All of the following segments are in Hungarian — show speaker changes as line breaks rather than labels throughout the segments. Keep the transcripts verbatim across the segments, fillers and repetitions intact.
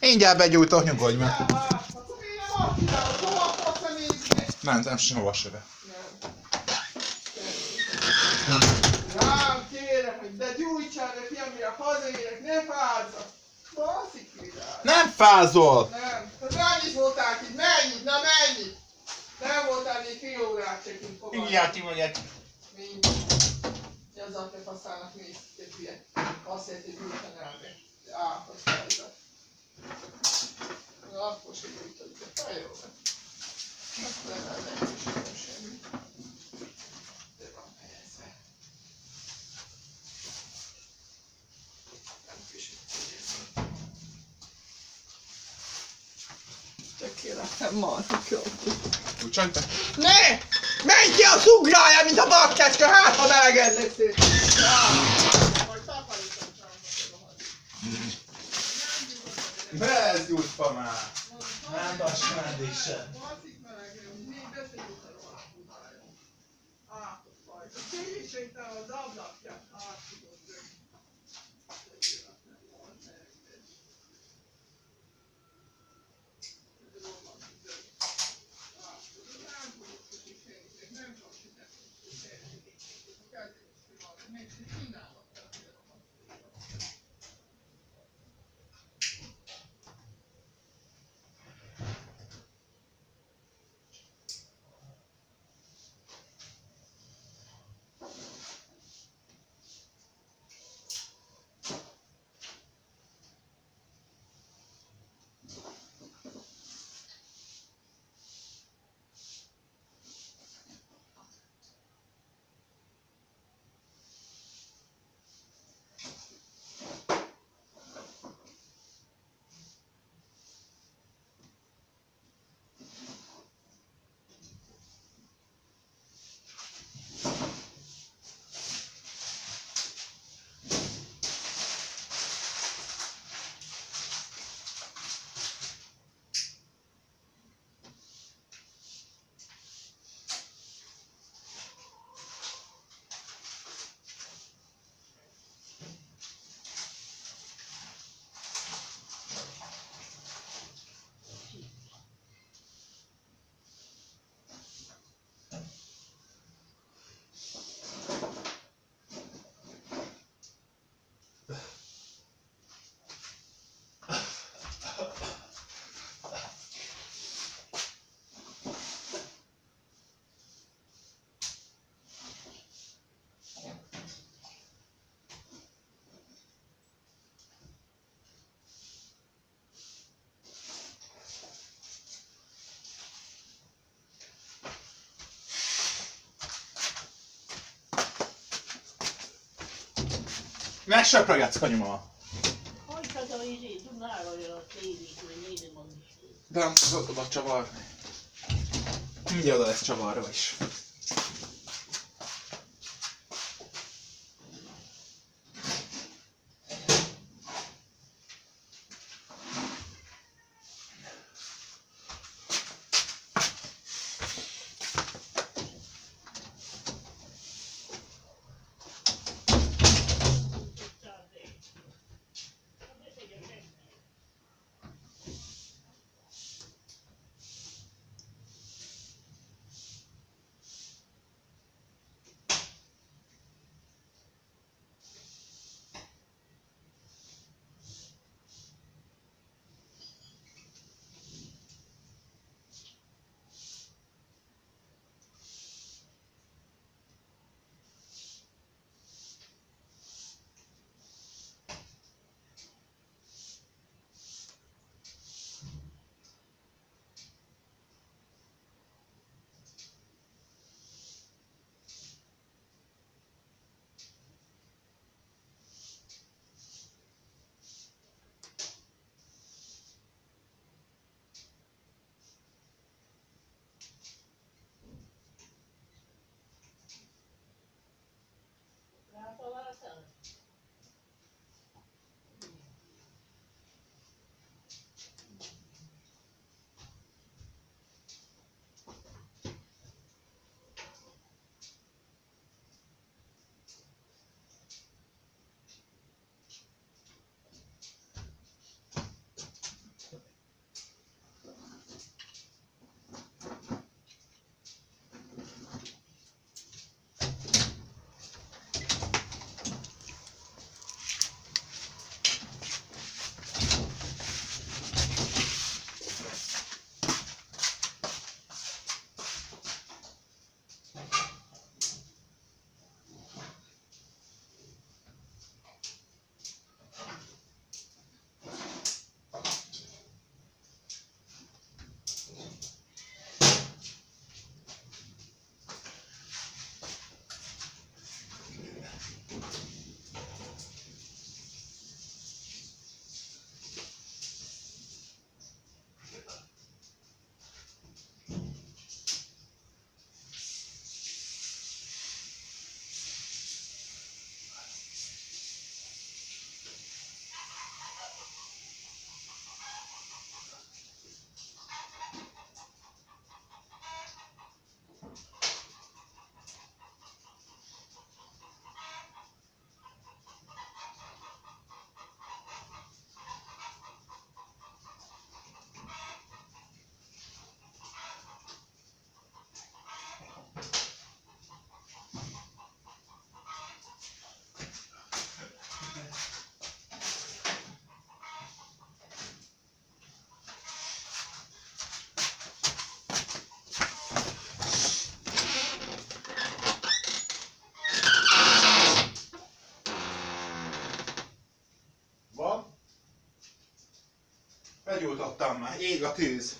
Mindjárt begyújtok, nyugodj meg.
Akkor én nem azt csinálom, hova akarsz a nézni?
Nem, nem, sehova se.
Nem. Rám kérek, hogy de gyújtsál, de fiam, mire hazaérek, ne fázzak. Baszik virág.
Nem fázol!
Nem. Tehát mennyit voltál itt? Mennyit? Na mennyit? Nem voltál még fél órát se kint fogadni.
Mindjárt ti vagyok.
Mindjárt. Azzal te faszának nézd, te hülye. Azt jelenti, hogy gyújtan el meg. Á, hogy fázzak. Na, akkor se gyújtod, de fáj jó. Akkor legalább nem is nem semmi. De van helyezve. Nem kicsit tegyezni. Tökéletes, marha jó.
Úgy te?
Ne! Menj ki a szugrája, mint a bakkecska, hát ha meleged lesz! Majd takarítom csak a
Bez gyújtva már! Nem dass meddig se.
Baszik melegem, még beszéljük a rohadt. Á, fajta. Tényleg itt az ablakja. Át tudod dögni. Tökéletlen volt, megvedd. Ez rohadt dög. Át tudod, nem tudod, hogy senkinek nem csak sinek, hogy senkinek. A kezdődés van, még se csinálnak el, hogy a rohadt.
Ne söprögetsz, kanyuma!
Hagytad a izét, tudnál olyan a tévét, hogy nézem az is.
De nem tudod oda csavarni. Mindjárt oda lesz csavarva is. Begyújtottam már, ég a tűz.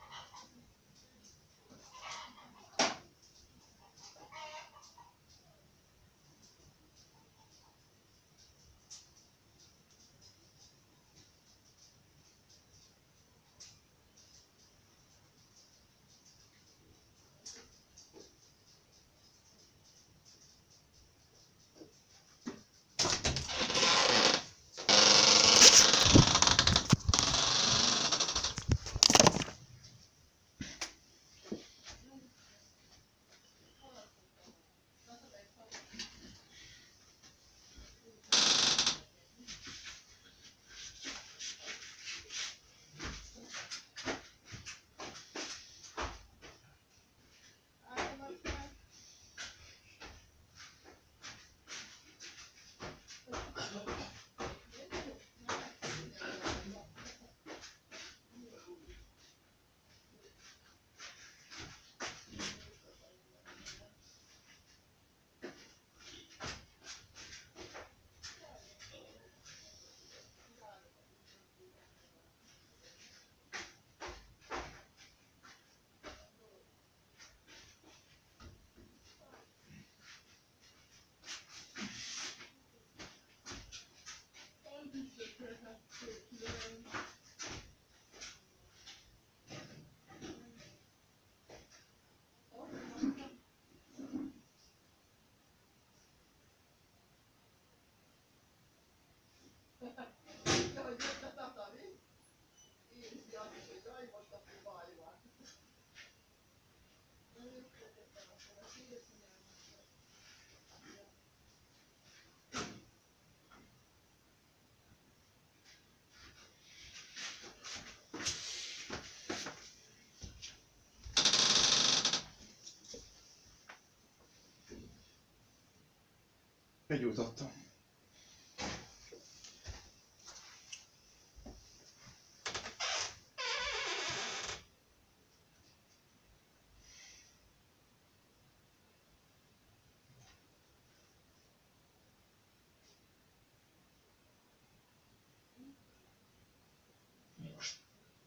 Begyújtottam. Most.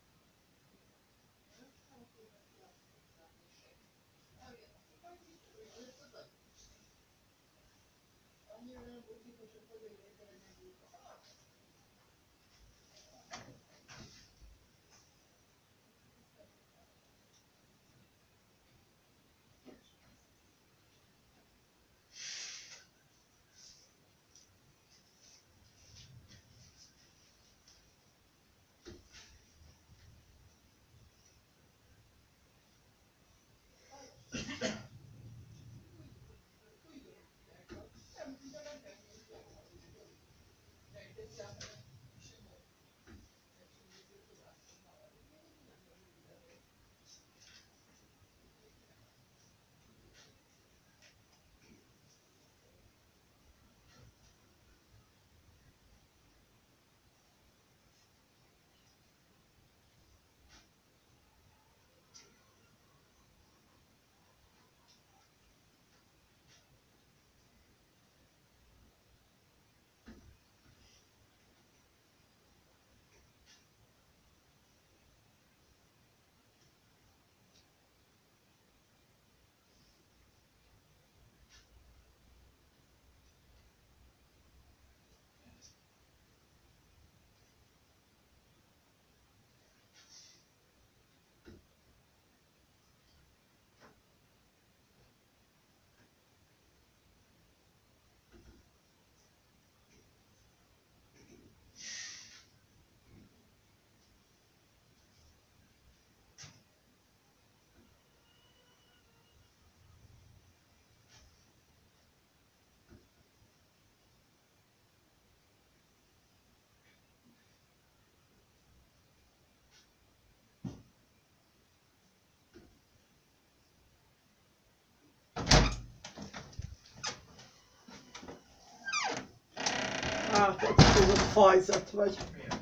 Átadott fajzat vagy.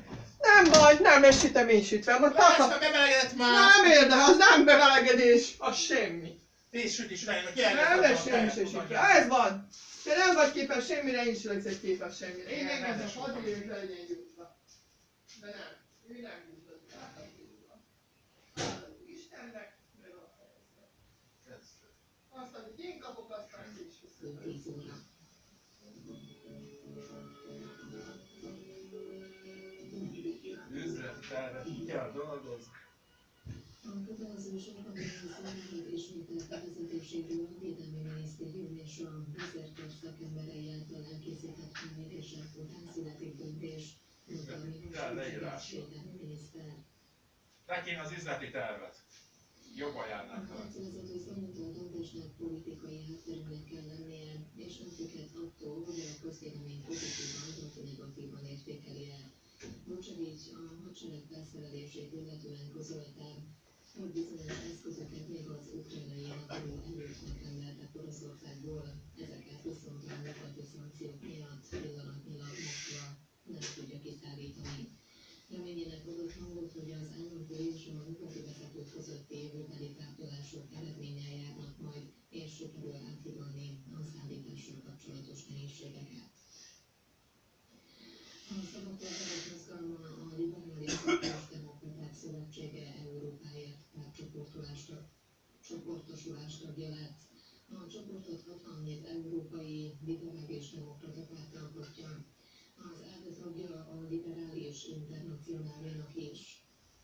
Nem baj, nem esítem én sütve. Most
László,
taka...
bemelegedett már!
Nem érde, az nem bemelegedés, az semmi.
Tíz sütés után, meg
Nem lesz semmi se sütve. Ez van. Te nem vagy képes semmire, én is leszek képes semmire. Én
Igen,
megnézem,
rendes
hadd
voltam.
jöjjön le legyen jutva. De nem, ő nem jutott.
hétfő tíz óra.
Üzleti tervet kell dolgozni.
A kötelező sorbannéző szolgálat ismételt bevezetéséről a Védelmi Minisztérium és a vízerkar szakemberei által elkészített felmérések után születik döntés, mondta a Védelmi Miniszter.
Tekén az üzleti tervet. Jobb
A
ajánlás.
kormányzati szerint a döntésnek politikai hátterűnek kell lennie, és nem függhet attól, hogy a közvélemény pozitívan vagy negatívan értékeli el. Vucsevic a hadsereg felszerelését illetően közölte, hogy bizonyos eszközöket még az ukrajnai háború előtt megrendeltek Oroszországból, ezeket viszont a nyugati szankciók miatt pillanatnyilag Moszkva nem tudja kiszállítani. Reményének adott hangot, hogy az államfő és a nyugati vezetők közötti jövőbeli tárgyalások eredménnyel járnak majd, és sikerül áthidalni a szállítással kapcsolatos nehézségeket. A Szabadpolgárok Mozgalma a Liberális és Demokraták Szövetsége Európáért pártcsoportosulás tagja lett. A csoportot hatvanhét európai liberális demokrata párt alkotja. Az elve tagja a Liberális Internacionálénak is.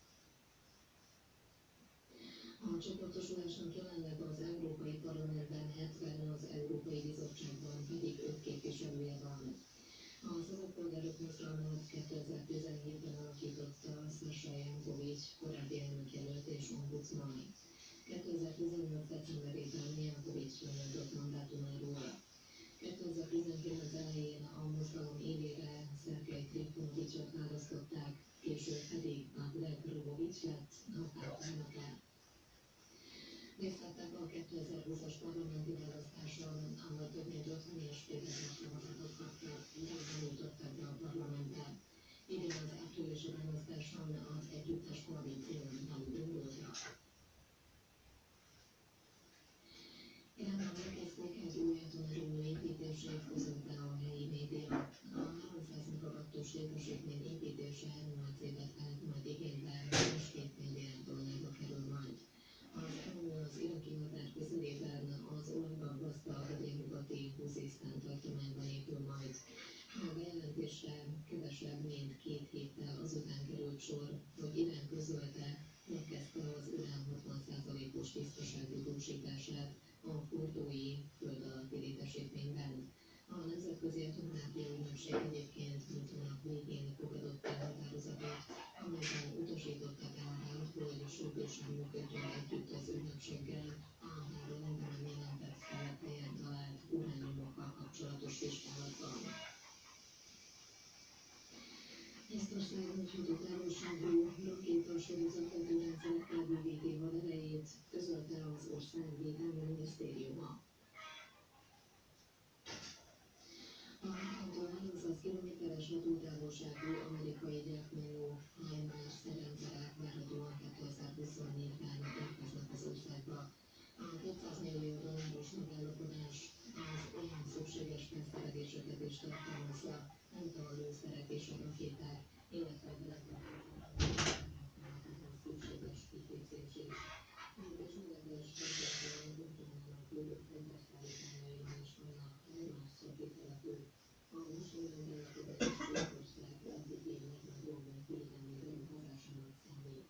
A csoportosulásnak jelenleg az Európai Parlamentben hetven, az Európai Bizottságban pedig öt képviselője van. A Szabadpolgárok Mozgalmát kétezer-tizenhétben alakította Sasha Jankovics, korábbi elnökjelölt és ombudsman. kétezer-tizennyolc. decemberében Jankovics lemondott mandátumáról. kétezer-tizenkilenc elején a mozgalom élére Szergej Trifonovicsot választották, később pedig Oleg Rogovics lett a párt elnöke. Részt vettek a kétezer-húszas parlamenti választáson, ahol több mint ötven és fél ezer szavazatot kaptak, de nem jutottak be a parlamentbe. Idén az áprilisi választáson az együttes koalíció nem indult rá. Iránban elkezdték egy új atomerőmű építését, közölte a helyi média. A háromszáz megawattos létesítmény építése nyolc évet vett majd igénybe, és két milliárd dollárba kerül majd. Az erőmű az iraki határ közelében az olajban gazdag délnyugati Huzisztán tartományban épül majd. A bejelentésre kevesebb mint két héttel azután került sor, hogy Irán közölte, megkezdte az urán hatvan százalékos tisztasági tudósítását a fordói föld alatti létesítményben. A Nemzetközi Atomenergia Ügynökség egyébként múlt hónap végén fogadott el határozatot, amelyben utasították arra, hogy sürgősen működjön együtt az ügynökséggel a három bejelentett helyen talált urányomokkal kapcsolatos vizsgálatban. Észtország nagyható távolságú rakétasorozatvető rendszerekkel bővíti haderejét, közölte az ország Védelmi Minisztériuma. A háromszáz kilométeres hatótávolságú amerikai gyártmányú HIMARS rendszerek várhatóan kétezer-huszonnégyben érkeznek az országba. A kétszáz millió dolláros megállapodás az olyan szükséges felszereléseket is tartalmazza, mint a lőszerek és a rakéták, illetve beletartozó szükséges kiképzés is. A besődleges fegyvertelen Ukrajnának küldő fegyverszállítmányaiban is vannak HIMARS rakétalepők. A mostani megállapodás Észtország eddigi legnagyobb védelmi beruházásának számít.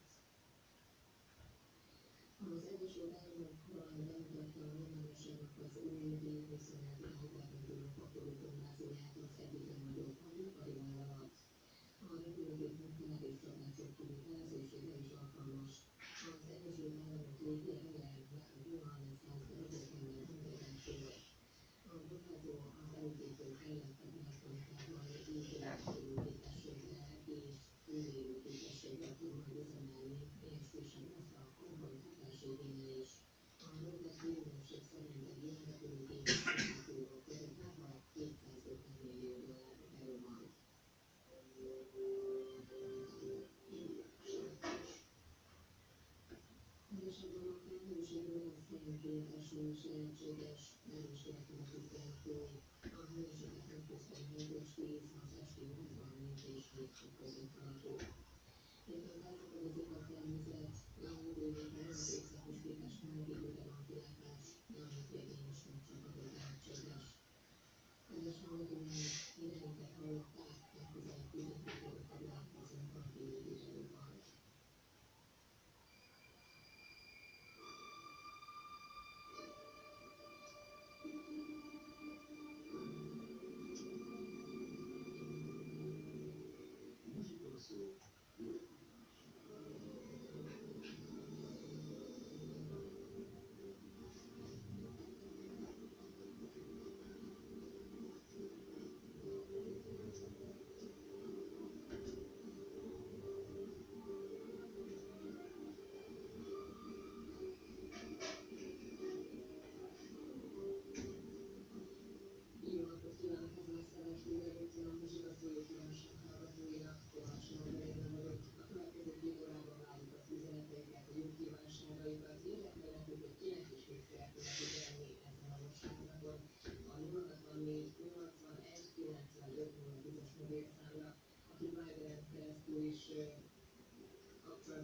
Az Egyesült Államokban bemutatta a nyilvánosságnak az új B huszonöt irányítású kaporú gimnáziumát az egyik legnagyobb ipari vállalat. A repülőgép nukleáris csapások kivitelezésére is alkalmas. Az Egyesült Államok légierője várhatóan száz darabokban rendelkezésére. A beruházó az elutítők ellentek elektronikával épületszerű képességre és túlélő képességre tud majd üzemelni, és kisebb lesz a karbantartási igénye is. A Reuters hírügynökség szerint egy ilyen repülőgép építőről körülbelül kétszázötven millió dollárba kerül majd. Pontosabban a felhőségről a fénykép eső is lehetséges, erős értelmetűen fúj. A hőmérséklet napközben hét és tíz, az esti órákban négy és hét fok között alakul. Miután felszakadozik a felhőzet, a hőmérséklet az éjszakhoz képest meleg időre van kilátás, a nap végén is napcsapadék lehetséges.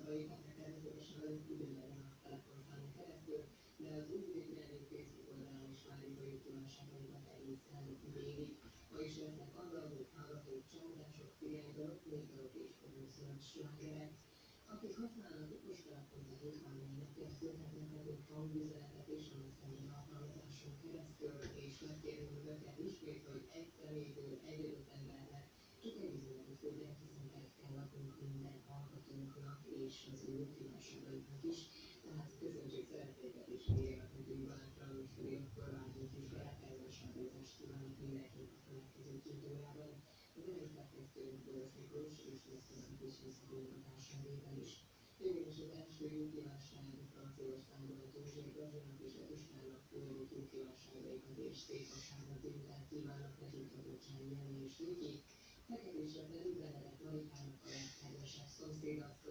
kapcsolataikat természetesen velünk ugyanezen a telefonszámon keresztül, de az új Pirelli Facebook oldalon is várjuk a kívánságaikat egészen végig. Ma is lesznek andaluc, hallgatók, csalódások, figyelmdalok, népdalok és közönszörös slágerek. Akik használnak okos telefont a hétvállalnak, küldhetnek nekünk hangüzenetet és a Messenger alkalmazáson keresztül, és megkérünk önöket ismét, hogy egy személyből egy adott embernek csak egy üzenetet küldjenek, hiszen el kell laknunk minden hallgatónknak és az ő kívánságainknak is. Tehát köszöntség szeretnéket és írjanak nekünk bátran, hogy akkor várjunk is be, kellemes rádiózást kívánok mindenkinek a következő két órában. Az zenét szerkesztőnk Boros Miklós és Leszközön kis visszafolyógatásán réten is. Végül is az első jó kívánság Franciaországban a Tózsék Gazsának és Etuskának boldog jó kívánságaikat és szép vasárnap délután kívánok nekik a Bocsányi Jenny és Viki. Feketésre üzenetet Marikának a legkedvesebb szomszédasszony.